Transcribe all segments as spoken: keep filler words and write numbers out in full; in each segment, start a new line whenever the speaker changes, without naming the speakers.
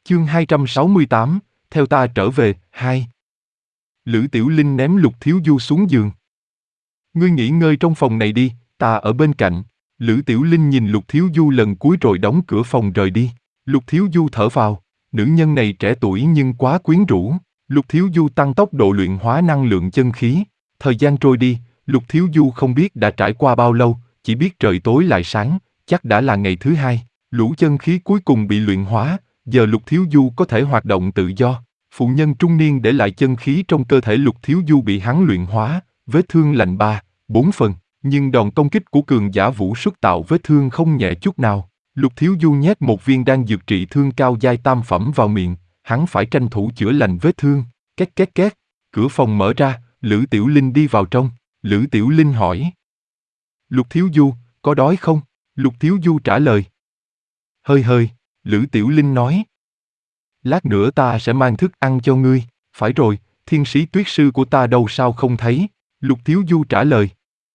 Chương hai trăm sáu mươi tám, theo ta trở về, hai. Lữ Tiểu Linh ném Lục Thiếu Du xuống giường. Ngươi nghỉ ngơi trong phòng này đi, ta ở bên cạnh. Lữ Tiểu Linh nhìn Lục Thiếu Du lần cuối rồi đóng cửa phòng rời đi. Lục Thiếu Du thở phào, nữ nhân này trẻ tuổi nhưng quá quyến rũ. Lục Thiếu Du tăng tốc độ luyện hóa năng lượng chân khí. Thời gian trôi đi, Lục Thiếu Du không biết đã trải qua bao lâu, chỉ biết trời tối lại sáng, chắc đã là ngày thứ hai. Lũ chân khí cuối cùng bị luyện hóa, giờ Lục Thiếu Du có thể hoạt động tự do. Phụ nhân trung niên để lại chân khí trong cơ thể Lục Thiếu Du bị hắn luyện hóa, vết thương lành ba, bốn phần, nhưng đòn công kích của cường giả vũ xuất tạo vết thương không nhẹ chút nào. Lục Thiếu Du nhét một viên đan dược trị thương cao giai tam phẩm vào miệng, hắn phải tranh thủ chữa lành vết thương. Két két két, cửa phòng mở ra, Lữ Tiểu Linh đi vào trong. Lữ Tiểu Linh hỏi: Lục Thiếu Du, có đói không? Lục Thiếu Du trả lời: Hơi hơi. Lữ Tiểu Linh nói: Lát nữa ta sẽ mang thức ăn cho ngươi. Phải rồi, thiên sĩ tuyết sư của ta đâu sao không thấy? Lục Thiếu Du trả lời: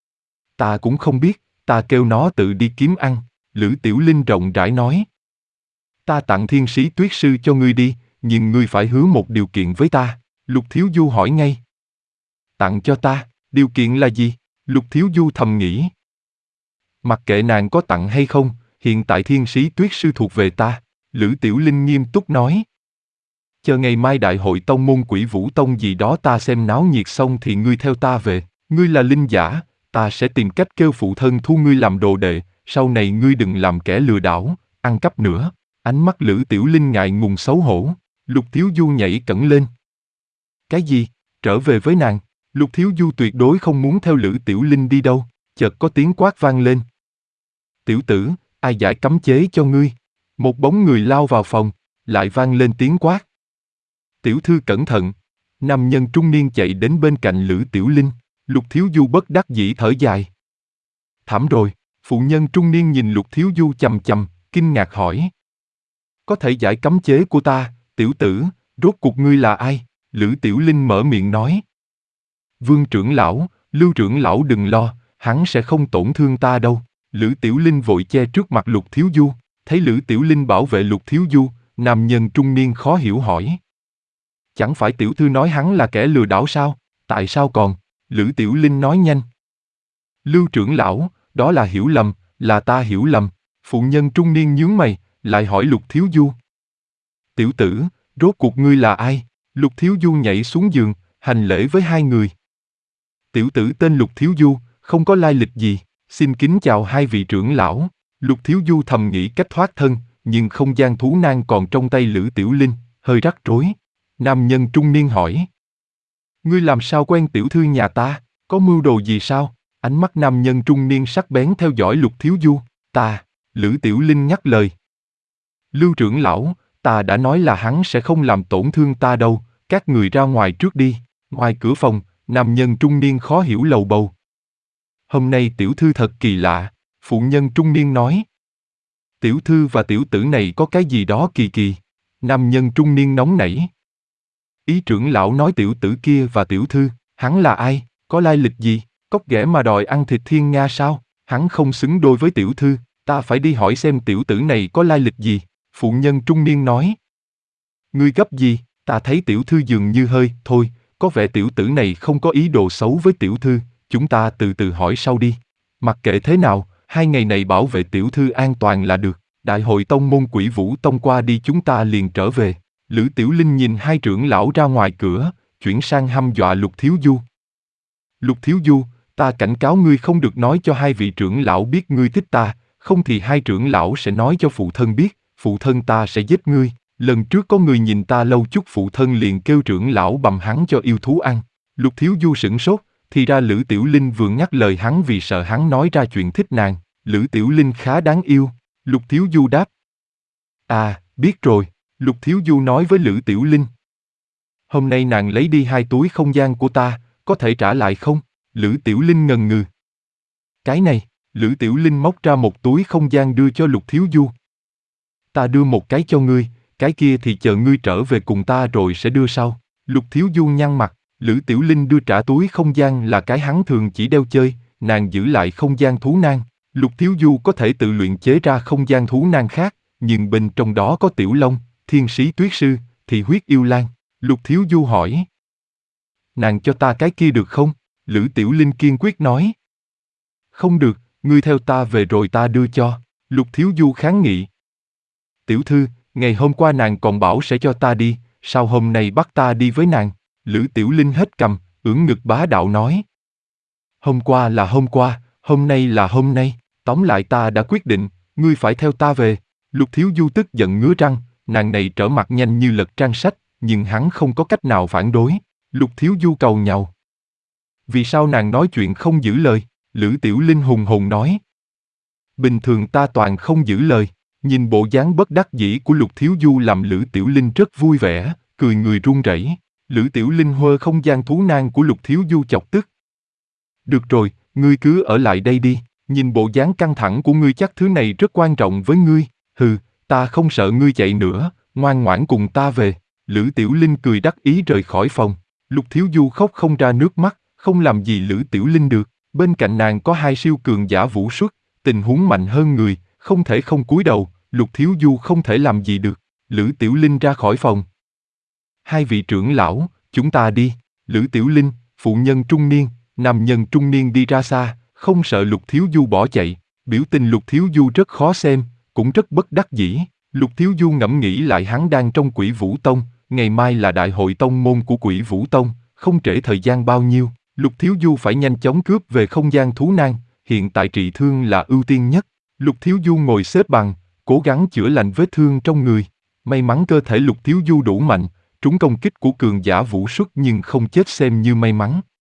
Ta cũng không biết, ta kêu nó tự đi kiếm ăn. Lữ Tiểu Linh rộng rãi nói: Ta tặng thiên sĩ tuyết sư cho ngươi đi, nhưng ngươi phải hứa một điều kiện với ta. Lục Thiếu Du hỏi ngay: Tặng cho ta, điều kiện là gì? Lục Thiếu Du thầm nghĩ: Mặc kệ nàng có tặng hay không, hiện tại thiên sĩ tuyết sư thuộc về ta. Lữ Tiểu Linh nghiêm túc nói: Chờ ngày mai đại hội tông môn Quỷ Vũ Tông gì đó ta xem náo nhiệt xong thì ngươi theo ta về. Ngươi là linh giả, ta sẽ tìm cách kêu phụ thân thu ngươi làm đồ đệ, sau này ngươi đừng làm kẻ lừa đảo, ăn cắp nữa. Ánh mắt Lữ Tiểu Linh ngại ngùng xấu hổ. Lục Thiếu Du nhảy cẫng lên. Cái gì? Trở về với nàng? Lục Thiếu Du tuyệt đối không muốn theo Lữ Tiểu Linh đi đâu. Chợt có tiếng quát vang lên. Tiểu tử, ai giải cấm chế cho ngươi? Một bóng người lao vào phòng, lại vang lên tiếng quát. Tiểu thư cẩn thận. Nam nhân trung niên chạy đến bên cạnh Lữ Tiểu Linh. Lục Thiếu Du bất đắc dĩ thở dài. Thảm rồi. Phụ nhân trung niên nhìn Lục Thiếu Du chằm chằm, kinh ngạc hỏi. Có thể giải cấm chế của ta, tiểu tử, rốt cuộc ngươi là ai? Lữ Tiểu Linh mở miệng nói. Vương trưởng lão, Lưu trưởng lão đừng lo, hắn sẽ không tổn thương ta đâu. Lữ Tiểu Linh vội che trước mặt Lục Thiếu Du. Thấy Lữ Tiểu Linh bảo vệ Lục Thiếu Du, nam nhân trung niên khó hiểu hỏi. Chẳng phải tiểu thư nói hắn là kẻ lừa đảo sao? Tại sao còn? Lữ Tiểu Linh nói nhanh. Lưu trưởng lão, đó là hiểu lầm, là ta hiểu lầm. Phụ nhân trung niên nhướng mày, lại hỏi Lục Thiếu Du. Tiểu tử, rốt cuộc ngươi là ai? Lục Thiếu Du nhảy xuống giường, hành lễ với hai người. Tiểu tử tên Lục Thiếu Du, không có lai lịch gì, xin kính chào hai vị trưởng lão. Lục Thiếu Du thầm nghĩ cách thoát thân, nhưng không gian thú nan còn trong tay Lữ Tiểu Linh, hơi rắc rối. Nam nhân trung niên hỏi. Ngươi làm sao quen tiểu thư nhà ta, có mưu đồ gì sao? Ánh mắt nam nhân trung niên sắc bén theo dõi Lục Thiếu Du. Ta, Lữ Tiểu Linh nhắc lời. Lưu trưởng lão, ta đã nói là hắn sẽ không làm tổn thương ta đâu, các người ra ngoài trước đi. Ngoài cửa phòng, nam nhân trung niên khó hiểu lầu bầu. Hôm nay tiểu thư thật kỳ lạ, phụ nhân trung niên nói. Tiểu thư và tiểu tử này có cái gì đó kỳ kỳ. Nam nhân trung niên nóng nảy. Ý trưởng lão nói tiểu tử kia và tiểu thư, hắn là ai, có lai lịch gì, cóc ghẻ mà đòi ăn thịt thiên nga sao? Hắn không xứng đôi với tiểu thư, ta phải đi hỏi xem tiểu tử này có lai lịch gì. Phụ nhân trung niên nói. Ngươi gấp gì, ta thấy tiểu thư dường như hơi, thôi, có vẻ tiểu tử này không có ý đồ xấu với tiểu thư, chúng ta từ từ hỏi sau đi. Mặc kệ thế nào, hai ngày này bảo vệ tiểu thư an toàn là được. Đại hội tông môn Quỷ Vũ Tông qua đi chúng ta liền trở về. Lữ Tiểu Linh nhìn hai trưởng lão ra ngoài cửa, chuyển sang hăm dọa Lục Thiếu Du. Lục Thiếu Du, ta cảnh cáo ngươi không được nói cho hai vị trưởng lão biết ngươi thích ta, không thì hai trưởng lão sẽ nói cho phụ thân biết, phụ thân ta sẽ giết ngươi. Lần trước có người nhìn ta lâu chút phụ thân liền kêu trưởng lão bầm hắn cho yêu thú ăn. Lục Thiếu Du sửng sốt, thì ra Lữ Tiểu Linh vừa ngắt lời hắn vì sợ hắn nói ra chuyện thích nàng. Lữ Tiểu Linh khá đáng yêu. Lục Thiếu Du đáp. À, biết rồi. Lục Thiếu Du nói với Lữ Tiểu Linh. Hôm nay nàng lấy đi hai túi không gian của ta, có thể trả lại không? Lữ Tiểu Linh ngần ngừ. Cái này, Lữ Tiểu Linh móc ra một túi không gian đưa cho Lục Thiếu Du. Ta đưa một cái cho ngươi, cái kia thì chờ ngươi trở về cùng ta rồi sẽ đưa sau. Lục Thiếu Du nhăn mặt, Lữ Tiểu Linh đưa trả túi không gian là cái hắn thường chỉ đeo chơi, nàng giữ lại không gian thú nan. Lục Thiếu Du có thể tự luyện chế ra không gian thú nan khác, nhưng bên trong đó có tiểu long, Thiên sĩ tuyết sư, thị huyết yêu lang. Lục Thiếu Du hỏi. Nàng cho ta cái kia được không? Lữ Tiểu Linh kiên quyết nói. Không được, ngươi theo ta về rồi ta đưa cho. Lục Thiếu Du kháng nghị. Tiểu thư, ngày hôm qua nàng còn bảo sẽ cho ta đi, sao hôm nay bắt ta đi với nàng? Lữ Tiểu Linh hết cầm, ưỡn ngực bá đạo nói. Hôm qua là hôm qua, hôm nay là hôm nay, tóm lại ta đã quyết định, ngươi phải theo ta về. Lục Thiếu Du tức giận ngứa răng, nàng này trở mặt nhanh như lật trang sách, nhưng hắn không có cách nào phản đối. Lục Thiếu Du cầu nhàu. Vì sao nàng nói chuyện không giữ lời? Lữ Tiểu Linh hùng hồn nói. Bình thường ta toàn không giữ lời. Nhìn bộ dáng bất đắc dĩ của Lục Thiếu Du làm Lữ Tiểu Linh rất vui vẻ, cười người run rẩy. Lữ Tiểu Linh hơ không gian thú nang của Lục Thiếu Du chọc tức. Được rồi, ngươi cứ ở lại đây đi, nhìn bộ dáng căng thẳng của ngươi chắc thứ này rất quan trọng với ngươi. Hừ, ta không sợ ngươi chạy nữa, ngoan ngoãn cùng ta về. Lữ Tiểu Linh cười đắc ý rời khỏi phòng. Lục Thiếu Du khóc không ra nước mắt, không làm gì Lữ Tiểu Linh được. Bên cạnh nàng có hai siêu cường giả vũ xuất, tình huống mạnh hơn người, không thể không cúi đầu. Lục Thiếu Du không thể làm gì được. Lữ Tiểu Linh ra khỏi phòng. Hai vị trưởng lão, chúng ta đi. Lữ Tiểu Linh, phụ nhân trung niên, nam nhân trung niên đi ra xa, không sợ Lục Thiếu Du bỏ chạy. Biểu tình Lục Thiếu Du rất khó xem, cũng rất bất đắc dĩ. Lục Thiếu Du ngẫm nghĩ lại hắn đang trong Quỷ Vũ Tông, ngày mai là đại hội tông môn của Quỷ Vũ Tông, không trễ thời gian bao nhiêu. Lục Thiếu Du phải nhanh chóng cướp về không gian thú nang, hiện tại trị thương là ưu tiên nhất. Lục Thiếu Du ngồi xếp bằng, cố gắng chữa lành vết thương trong người. May mắn cơ thể Lục Thiếu Du đủ mạnh, trúng công kích của cường giả vũ xuất nhưng không chết xem như may mắn.